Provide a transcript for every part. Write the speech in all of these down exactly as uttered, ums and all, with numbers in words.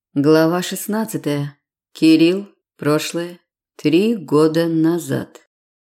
Глава шестнадцатая. Кирилл. Прошлое. Три года назад.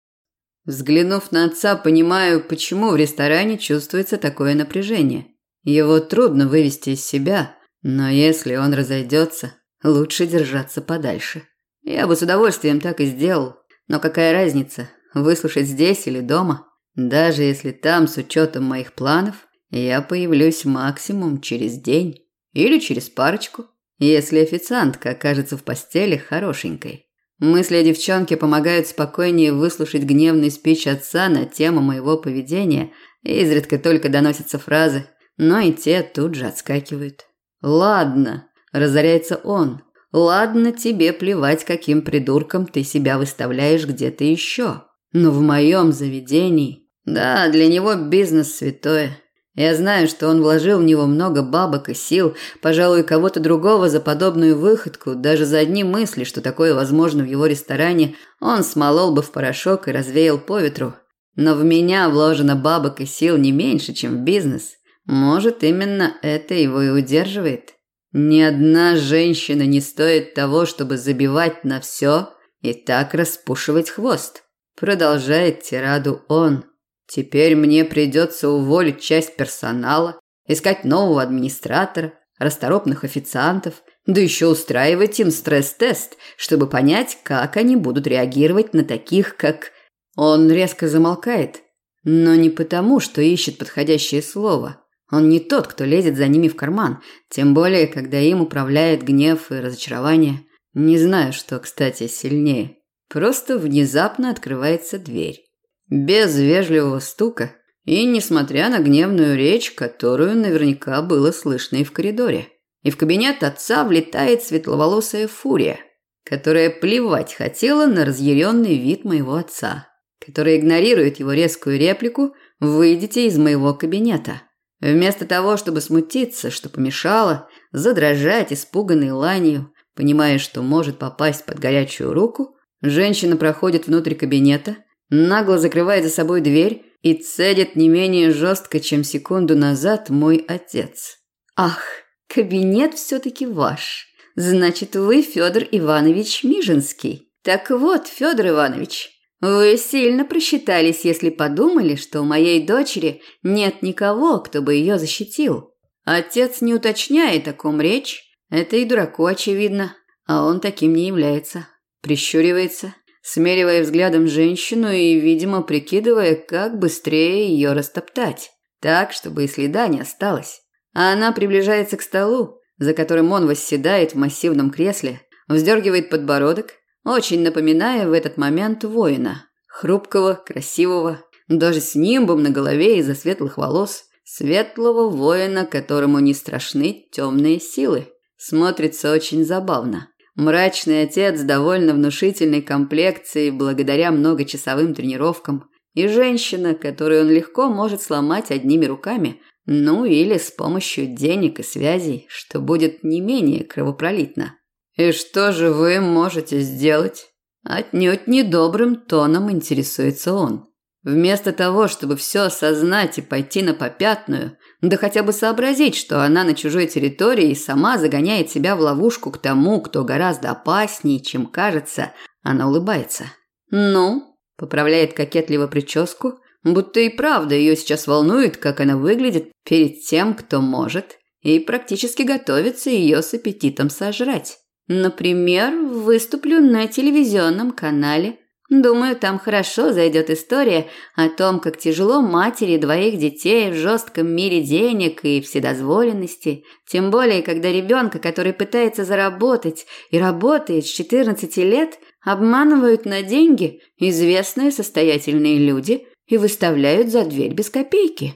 Взглянув на отца, понимаю, почему в ресторане чувствуется такое напряжение. Его трудно вывести из себя, но если он разойдется, лучше держаться подальше. Я бы с удовольствием так и сделал, но какая разница, выслушать здесь или дома? Даже если там, с учетом моих планов, я появлюсь максимум через день или через парочку. Если официантка окажется в постели хорошенькой. Мысли о девчонке помогают спокойнее выслушать гневный спич отца на тему моего поведения, изредка только доносятся фразы, но и те тут же отскакивают. «Ладно», – разоряется он, – «ладно тебе плевать, каким придурком ты себя выставляешь где-то еще. Но в моем заведении, да, для него бизнес святое». Я знаю, что он вложил в него много бабок и сил, пожалуй, кого-то другого за подобную выходку, даже за одни мысли, что такое возможно в его ресторане, он смолол бы в порошок и развеял по ветру. Но в меня вложено бабок и сил не меньше, чем в бизнес. Может, именно это его и удерживает. Ни одна женщина не стоит того, чтобы забивать на все и так распушивать хвост. Продолжает тираду он. Теперь мне придется уволить часть персонала, искать нового администратора, расторопных официантов, да еще устраивать им стресс-тест, чтобы понять, как они будут реагировать на таких, как... Он резко замолкает, но не потому, что ищет подходящее слово. Он не тот, кто лезет за ними в карман, тем более, когда им управляет гнев и разочарование. Не знаю, что, кстати, сильнее. Просто внезапно открывается дверь. Без вежливого стука и несмотря на гневную речь, которую наверняка было слышно и в коридоре. И в кабинет отца влетает светловолосая фурия, которая плевать хотела на разъяренный вид моего отца, которая игнорирует его резкую реплику «Выйдите из моего кабинета». Вместо того, чтобы смутиться, что помешало, задрожать испуганной ланью, понимая, что может попасть под горячую руку, женщина проходит внутрь кабинета, нагло закрывает за собой дверь и цедит не менее жестко, чем секунду назад мой отец. «Ах, кабинет все-таки ваш. Значит, вы Федор Иванович Мижинский. Так вот, Федор Иванович, вы сильно просчитались, если подумали, что у моей дочери нет никого, кто бы ее защитил. Отец не уточняет, о ком речь. Это и дураку очевидно, а он таким не является. Прищуривается, смеривая взглядом женщину и, видимо, прикидывая, как быстрее ее растоптать, так, чтобы и следа не осталось. А она приближается к столу, за которым он восседает в массивном кресле, вздергивает подбородок, очень напоминая в этот момент воина, хрупкого, красивого, даже с нимбом на голове из-за светлых волос, светлого воина, которому не страшны темные силы. Смотрится очень забавно. Мрачный отец довольно внушительной комплекцией благодаря многочасовым тренировкам, и женщина, которую он легко может сломать одними руками, ну или с помощью денег и связей, что будет не менее кровопролитно. «И что же вы можете сделать?» Отнюдь недобрым тоном интересуется он. Вместо того, чтобы все осознать и пойти на попятную, да хотя бы сообразить, что она на чужой территории и сама загоняет себя в ловушку к тому, кто гораздо опаснее, чем кажется, она улыбается. «Ну?» – поправляет кокетливо прическу, будто и правда ее сейчас волнует, как она выглядит перед тем, кто может, и практически готовится ее с аппетитом сожрать. «Например, выступлю на телевизионном канале. Думаю, там хорошо зайдет история о том, как тяжело матери двоих детей в жестком мире денег и вседозволенности, тем более, когда ребенка, который пытается заработать и работает с четырнадцати лет, обманывают на деньги известные состоятельные люди и выставляют за дверь без копейки».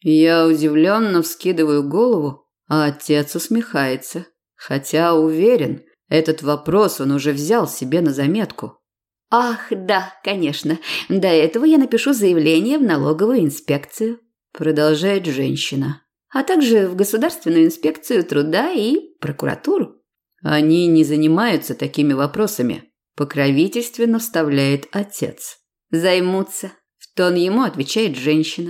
Я удивленно вскидываю голову, а отец усмехается, хотя уверен, этот вопрос он уже взял себе на заметку. «Ах, да, конечно. До этого я напишу заявление в налоговую инспекцию», продолжает женщина, а также в Государственную инспекцию труда и прокуратуру. «Они не занимаются такими вопросами», покровительственно вставляет отец. «Займутся», в тон ему отвечает женщина.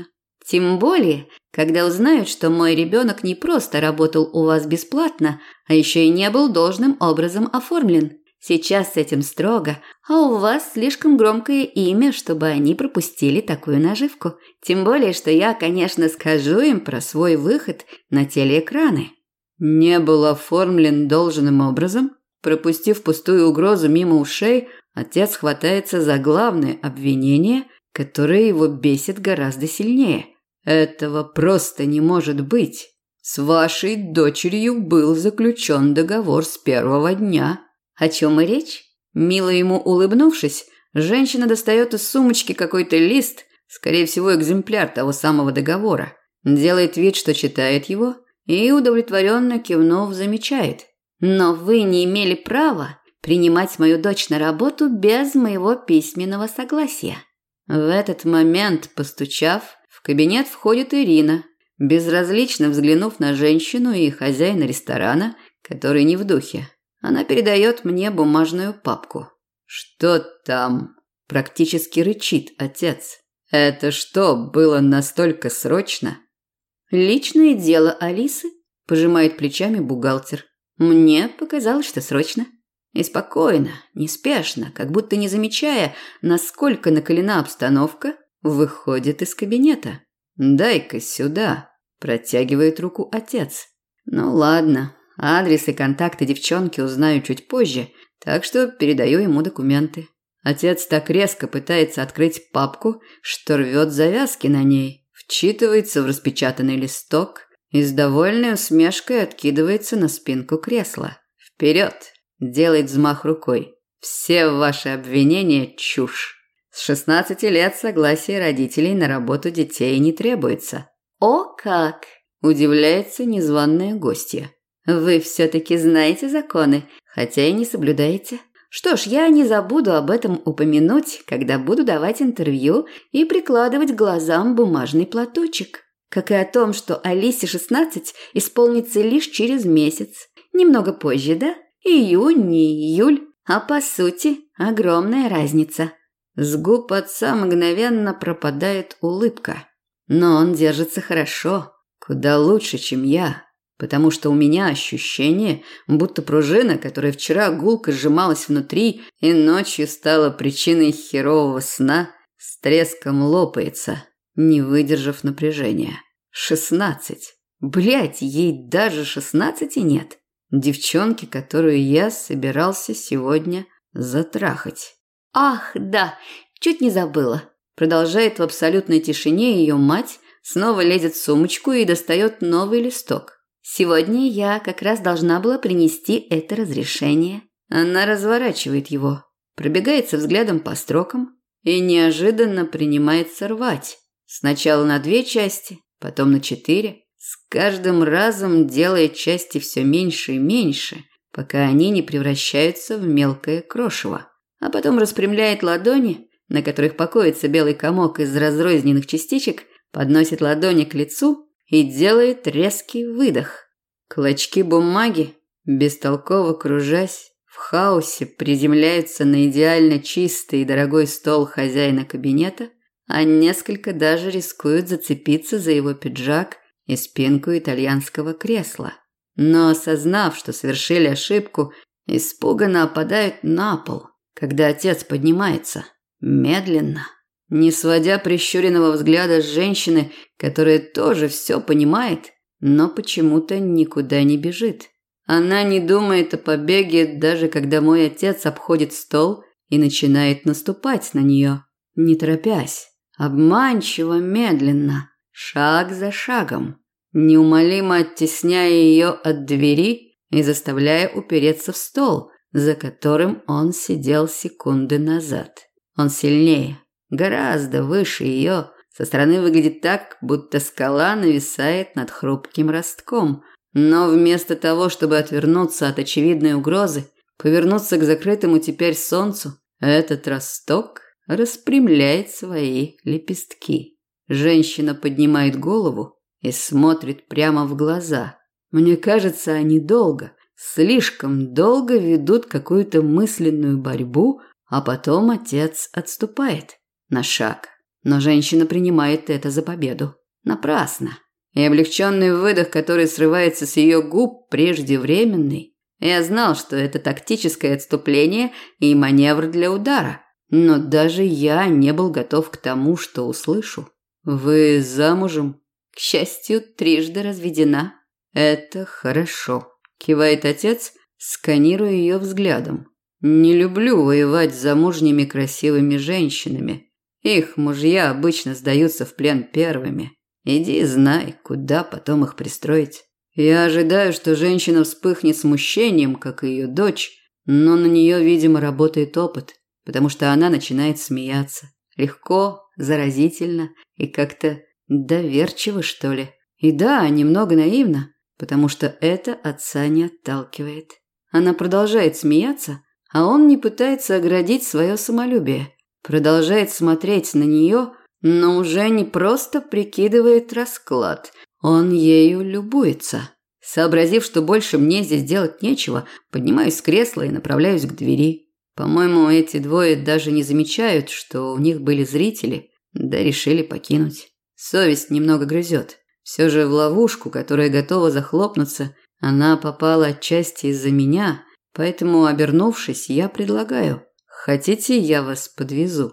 Тем более, когда узнают, что мой ребенок не просто работал у вас бесплатно, а еще и не был должным образом оформлен. Сейчас с этим строго, а у вас слишком громкое имя, чтобы они пропустили такую наживку. Тем более, что я, конечно, скажу им про свой выход на телеэкраны. Не был оформлен должным образом? Пропустив пустую угрозу мимо ушей, отец хватается за главное обвинение, которое его бесит гораздо сильнее. Этого просто не может быть. С вашей дочерью был заключен договор с первого дня. О чем и речь? Мило ему улыбнувшись, женщина достает из сумочки какой-то лист, скорее всего, экземпляр того самого договора, делает вид, что читает его, и, удовлетворенно кивнув, замечает. Но вы не имели права принимать мою дочь на работу без моего письменного согласия. В этот момент, постучав, в кабинет входит Ирина, безразлично взглянув на женщину и хозяина ресторана, который не в духе. Она передает мне бумажную папку. «Что там?» – практически рычит отец. «Это что, было настолько срочно?» «Личное дело Алисы», – пожимает плечами бухгалтер. «Мне показалось, что срочно». И спокойно, неспешно, как будто не замечая, насколько накалена обстановка, выходит из кабинета. «Дай-ка сюда», – протягивает руку отец. «Ну ладно». Адрес и контакты девчонки узнаю чуть позже, так что передаю ему документы. Отец так резко пытается открыть папку, что рвет завязки на ней, вчитывается в распечатанный листок и с довольной усмешкой откидывается на спинку кресла. «Вперед!» – делает взмах рукой. «Все ваши обвинения – чушь. С шестнадцати лет согласия родителей на работу детей не требуется». «О как!» – удивляется незваная гостья. «Вы все-таки знаете законы, хотя и не соблюдаете. Что ж, я не забуду об этом упомянуть, когда буду давать интервью и прикладывать к глазам бумажный платочек. Как и о том, что Алисе шестнадцать исполнится лишь через месяц. Немного позже, да? Июнь, не июль. А по сути, огромная разница». С губ отца мгновенно пропадает улыбка. Но он держится хорошо, куда лучше, чем я. Потому что у меня ощущение, будто пружина, которая вчера гулко сжималась внутри и ночью стала причиной херового сна, с треском лопается, не выдержав напряжения. Шестнадцать. Блядь, ей даже шестнадцати нет. Девчонки, которую я собирался сегодня затрахать. «Ах, да, чуть не забыла». Продолжает в абсолютной тишине ее мать, снова лезет в сумочку и достает новый листок. «Сегодня я как раз должна была принести это разрешение». Она разворачивает его, пробегается взглядом по строкам и неожиданно принимается рвать. Сначала на две части, потом на четыре. С каждым разом делает части все меньше и меньше, пока они не превращаются в мелкое крошево. А потом распрямляет ладони, на которых покоится белый комок из разрозненных частичек, подносит ладони к лицу и делает резкий выдох. Клочки бумаги, бестолково кружась, в хаосе приземляются на идеально чистый и дорогой стол хозяина кабинета, а несколько даже рискуют зацепиться за его пиджак и спинку итальянского кресла. Но, осознав, что совершили ошибку, испуганно опадают на пол, когда отец поднимается. Медленно, не сводя прищуренного взгляда с женщины, которая тоже все понимает, но почему-то никуда не бежит. Она не думает о побеге, даже когда мой отец обходит стол и начинает наступать на нее, не торопясь, обманчиво медленно, шаг за шагом, неумолимо оттесняя ее от двери и заставляя упереться в стол, за которым он сидел секунды назад. Он сильнее, гораздо выше ее. Со стороны выглядит так, будто скала нависает над хрупким ростком. Но вместо того, чтобы отвернуться от очевидной угрозы, повернуться к закрытому теперь солнцу, этот росток распрямляет свои лепестки. Женщина поднимает голову и смотрит прямо в глаза. Мне кажется, они долго, слишком долго ведут какую-то мысленную борьбу, а потом отец отступает на шаг. Но женщина принимает это за победу. Напрасно. И облегченный выдох, который срывается с ее губ, преждевременный. Я знал, что это тактическое отступление и маневр для удара. Но даже я не был готов к тому, что услышу. «Вы замужем?» «К счастью, трижды разведена». «Это хорошо», – кивает отец, сканируя ее взглядом. «Не люблю воевать с замужними красивыми женщинами. Их мужья обычно сдаются в плен первыми. Иди знай, куда потом их пристроить». Я ожидаю, что женщина вспыхнет смущением, как и ее дочь, но на нее, видимо, работает опыт, потому что она начинает смеяться. Легко, заразительно и как-то доверчиво, что ли. И да, немного наивно, потому что это отца не отталкивает. Она продолжает смеяться, а он не пытается оградить свое самолюбие. Продолжает смотреть на нее, но уже не просто прикидывает расклад. Он ею любуется. Сообразив, что больше мне здесь делать нечего, поднимаюсь с кресла и направляюсь к двери. По-моему, эти двое даже не замечают, что у них были зрители, да решили покинуть. Совесть немного грызет. Все же в ловушку, которая готова захлопнуться, она попала отчасти из-за меня, поэтому, обернувшись, я предлагаю: «Хотите, я вас подвезу?»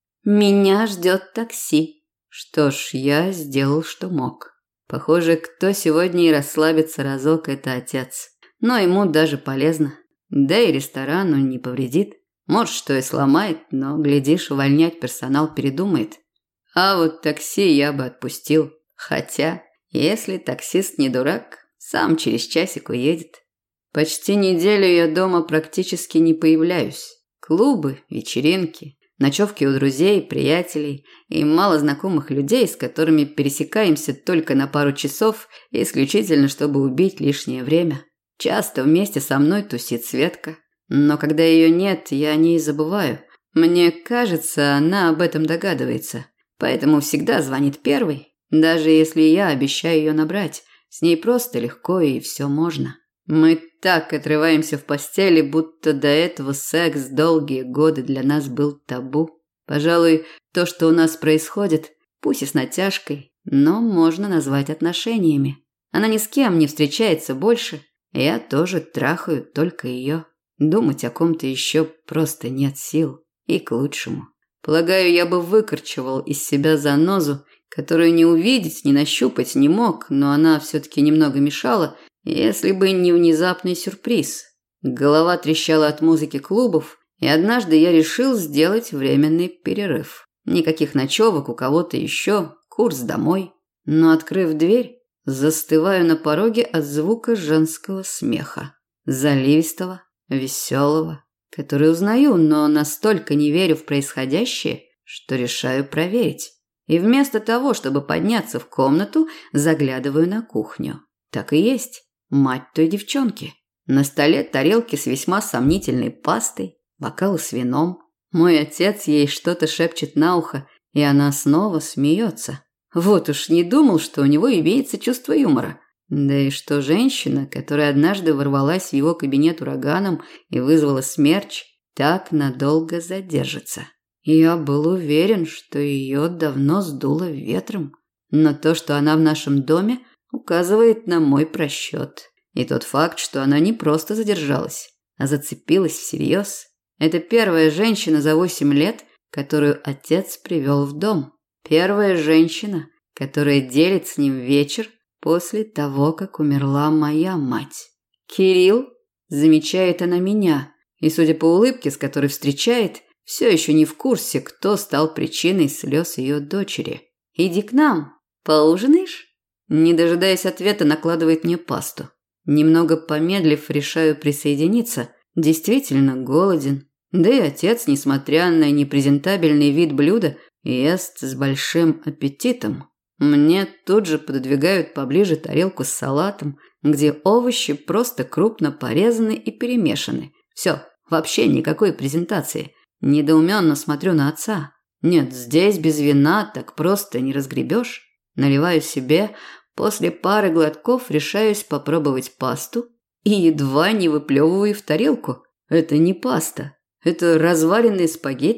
«Меня ждет такси». Что ж, я сделал, что мог. Похоже, кто сегодня и расслабится разок, это отец. Но ему даже полезно. Да и ресторану не повредит. Может, что и сломает, но, глядишь, увольнять персонал передумает. А вот такси я бы отпустил. Хотя, если таксист не дурак, сам через часик уедет. Почти неделю я дома практически не появляюсь. Клубы, вечеринки, ночевки у друзей, приятелей и мало знакомых людей, с которыми пересекаемся только на пару часов, исключительно чтобы убить лишнее время. Часто вместе со мной тусит Светка, но когда ее нет, я о ней забываю. Мне кажется, она об этом догадывается, поэтому всегда звонит первой, даже если я обещаю ее набрать. С ней просто легко и все можно. Мы так отрываемся в постели, будто до этого секс долгие годы для нас был табу. Пожалуй, то, что у нас происходит, пусть и с натяжкой, но можно назвать отношениями. Она ни с кем не встречается больше, я тоже трахаю только ее. Думать о ком-то еще просто нет сил, и к лучшему. Полагаю, я бы выкорчевал из себя занозу, которую ни увидеть, ни нащупать не мог, но она все-таки немного мешала, если бы не внезапный сюрприз. Голова трещала от музыки клубов, и однажды я решил сделать временный перерыв. Никаких ночевок у кого-то еще, курс домой. Но, открыв дверь, застываю на пороге от звука женского смеха. Заливистого, веселого, который узнаю, но настолько не верю в происходящее, что решаю проверить. И вместо того, чтобы подняться в комнату, заглядываю на кухню. Так и есть. Мать той девчонки. На столе тарелки с весьма сомнительной пастой, бокалы с вином. Мой отец ей что-то шепчет на ухо, и она снова смеется. Вот уж не думал, что у него имеется чувство юмора. Да и что женщина, которая однажды ворвалась в его кабинет ураганом и вызвала смерч, так надолго задержится. Я был уверен, что ее давно сдуло ветром. Но то, что она в нашем доме, указывает на мой просчет. И тот факт, что она не просто задержалась, а зацепилась всерьез. Это первая женщина за восемь лет, которую отец привел в дом. Первая женщина, которая делит с ним вечер после того, как умерла моя мать. «Кирилл?» – замечает она меня, и, судя по улыбке, с которой встречает, все еще не в курсе, кто стал причиной слез ее дочери. «Иди к нам, поужинаешь?» Не дожидаясь ответа, накладывает мне пасту. Немного помедлив, решаю присоединиться. Действительно голоден. Да и отец, несмотря на непрезентабельный вид блюда, ест с большим аппетитом. Мне тут же пододвигают поближе тарелку с салатом, где овощи просто крупно порезаны и перемешаны. Все, вообще никакой презентации. Недоуменно смотрю на отца. Нет, здесь без вина так просто не разгребешь. Наливаю себе, после пары глотков решаюсь попробовать пасту и едва не выплевываю в тарелку. Это не паста, это разваренные спагетти,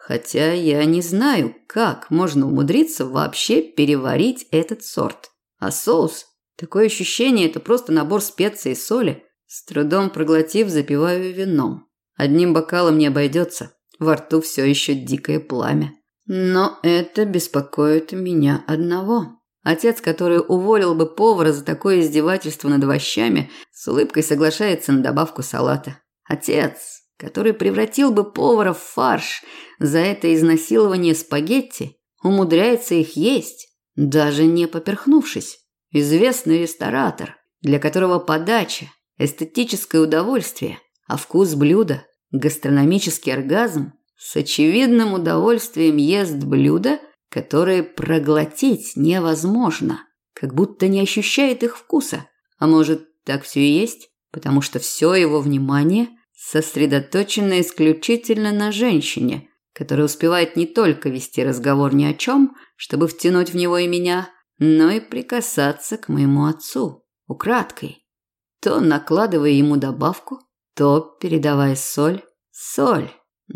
Хотя я не знаю, как можно умудриться вообще переварить этот сорт. А соус? Такое ощущение, это просто набор специй и соли. С трудом проглотив, запиваю вином. Одним бокалом не обойдется. Во рту все еще дикое пламя. Но это беспокоит меня одного. Отец, который уволил бы повара за такое издевательство над овощами, с улыбкой соглашается на добавку салата. Отец, который превратил бы повара в фарш за это изнасилование спагетти, умудряется их есть, даже не поперхнувшись. Известный ресторатор, для которого подача – эстетическое удовольствие, а вкус блюда – гастрономический оргазм, с очевидным удовольствием ест блюда, которые проглотить невозможно, как будто не ощущает их вкуса. А может, так все и есть, потому что все его внимание сосредоточено исключительно на женщине, которая успевает не только вести разговор ни о чем, чтобы втянуть в него и меня, но и прикасаться к моему отцу, украдкой, то накладывая ему добавку, то передавая соль. Соль,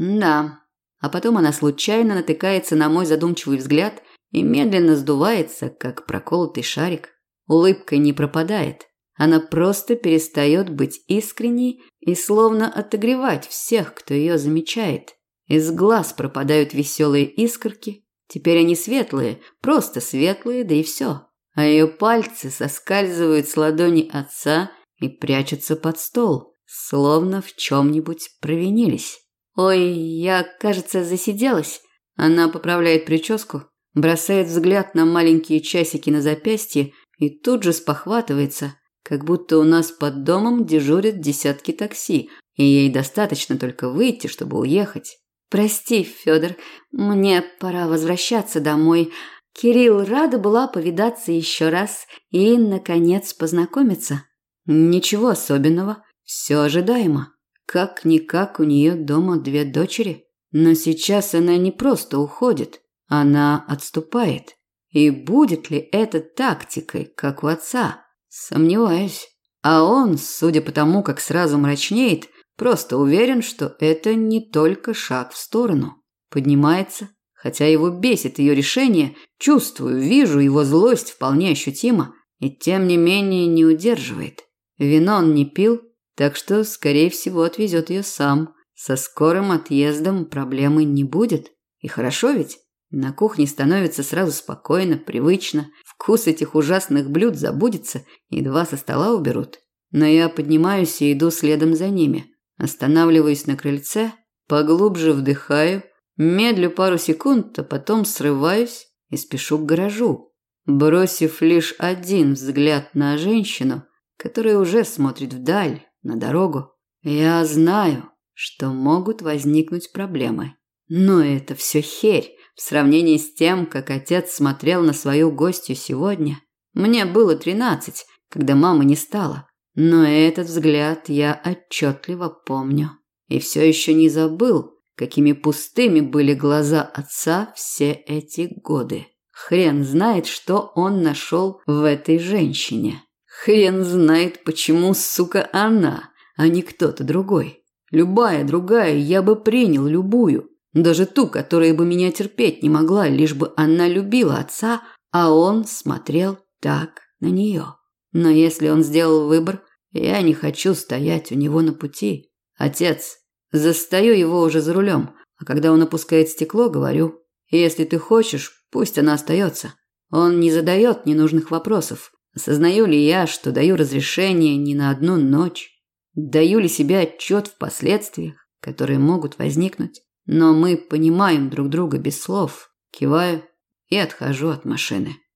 да. А потом она случайно натыкается на мой задумчивый взгляд и медленно сдувается, как проколотый шарик. Улыбка не пропадает. Она просто перестает быть искренней и словно отогревать всех, кто ее замечает. Из глаз пропадают веселые искорки. Теперь они светлые, просто светлые, да и все. А ее пальцы соскальзывают с ладони отца и прячутся под стол, словно в чем-нибудь провинились. «Ой, я, кажется, засиделась». Она поправляет прическу, бросает взгляд на маленькие часики на запястье и тут же спохватывается, как будто у нас под домом дежурят десятки такси, и ей достаточно только выйти, чтобы уехать. «Прости, Федор, мне пора возвращаться домой. Кирилл, рада была повидаться еще раз и, наконец, познакомиться». «Ничего особенного, все ожидаемо. Как-никак у нее дома две дочери. Но сейчас она не просто уходит, она отступает. И будет ли это тактикой, как у отца? Сомневаюсь. А он, судя по тому, как сразу мрачнеет, просто уверен, что это не только шаг в сторону. Поднимается, хотя его бесит ее решение, чувствую, вижу его злость вполне ощутимо, и тем не менее не удерживает. Вино он не пил, так что, скорее всего, отвезет ее сам. Со скорым отъездом проблемы не будет. И хорошо ведь? На кухне становится сразу спокойно, привычно. Вкус этих ужасных блюд забудется, едва со стола уберут. Но я поднимаюсь и иду следом за ними. Останавливаюсь на крыльце, поглубже вдыхаю, медлю пару секунд, а потом срываюсь и спешу к гаражу, бросив лишь один взгляд на женщину, которая уже смотрит вдаль, на дорогу. Я знаю, что могут возникнуть проблемы. Но это все херь в сравнении с тем, как отец смотрел на свою гостью сегодня. Мне было тринадцать, когда мамы не стало. Но этот взгляд я отчетливо помню. И все еще не забыл, какими пустыми были глаза отца все эти годы. Хрен знает, что он нашел в этой женщине. Хрен знает, почему, сука, она, а не кто-то другой. Любая другая я бы принял, любую. Даже ту, которая бы меня терпеть не могла, лишь бы она любила отца, а он смотрел так на нее. Но если он сделал выбор, я не хочу стоять у него на пути. Отец, застаю его уже за рулем, а когда он опускает стекло, говорю: если ты хочешь, пусть она остается. Он не задает ненужных вопросов. Осознаю ли я, что даю разрешение не на одну ночь? Даю ли себе отчет в последствиях, которые могут возникнуть? Но мы понимаем друг друга без слов. Киваю и отхожу от машины.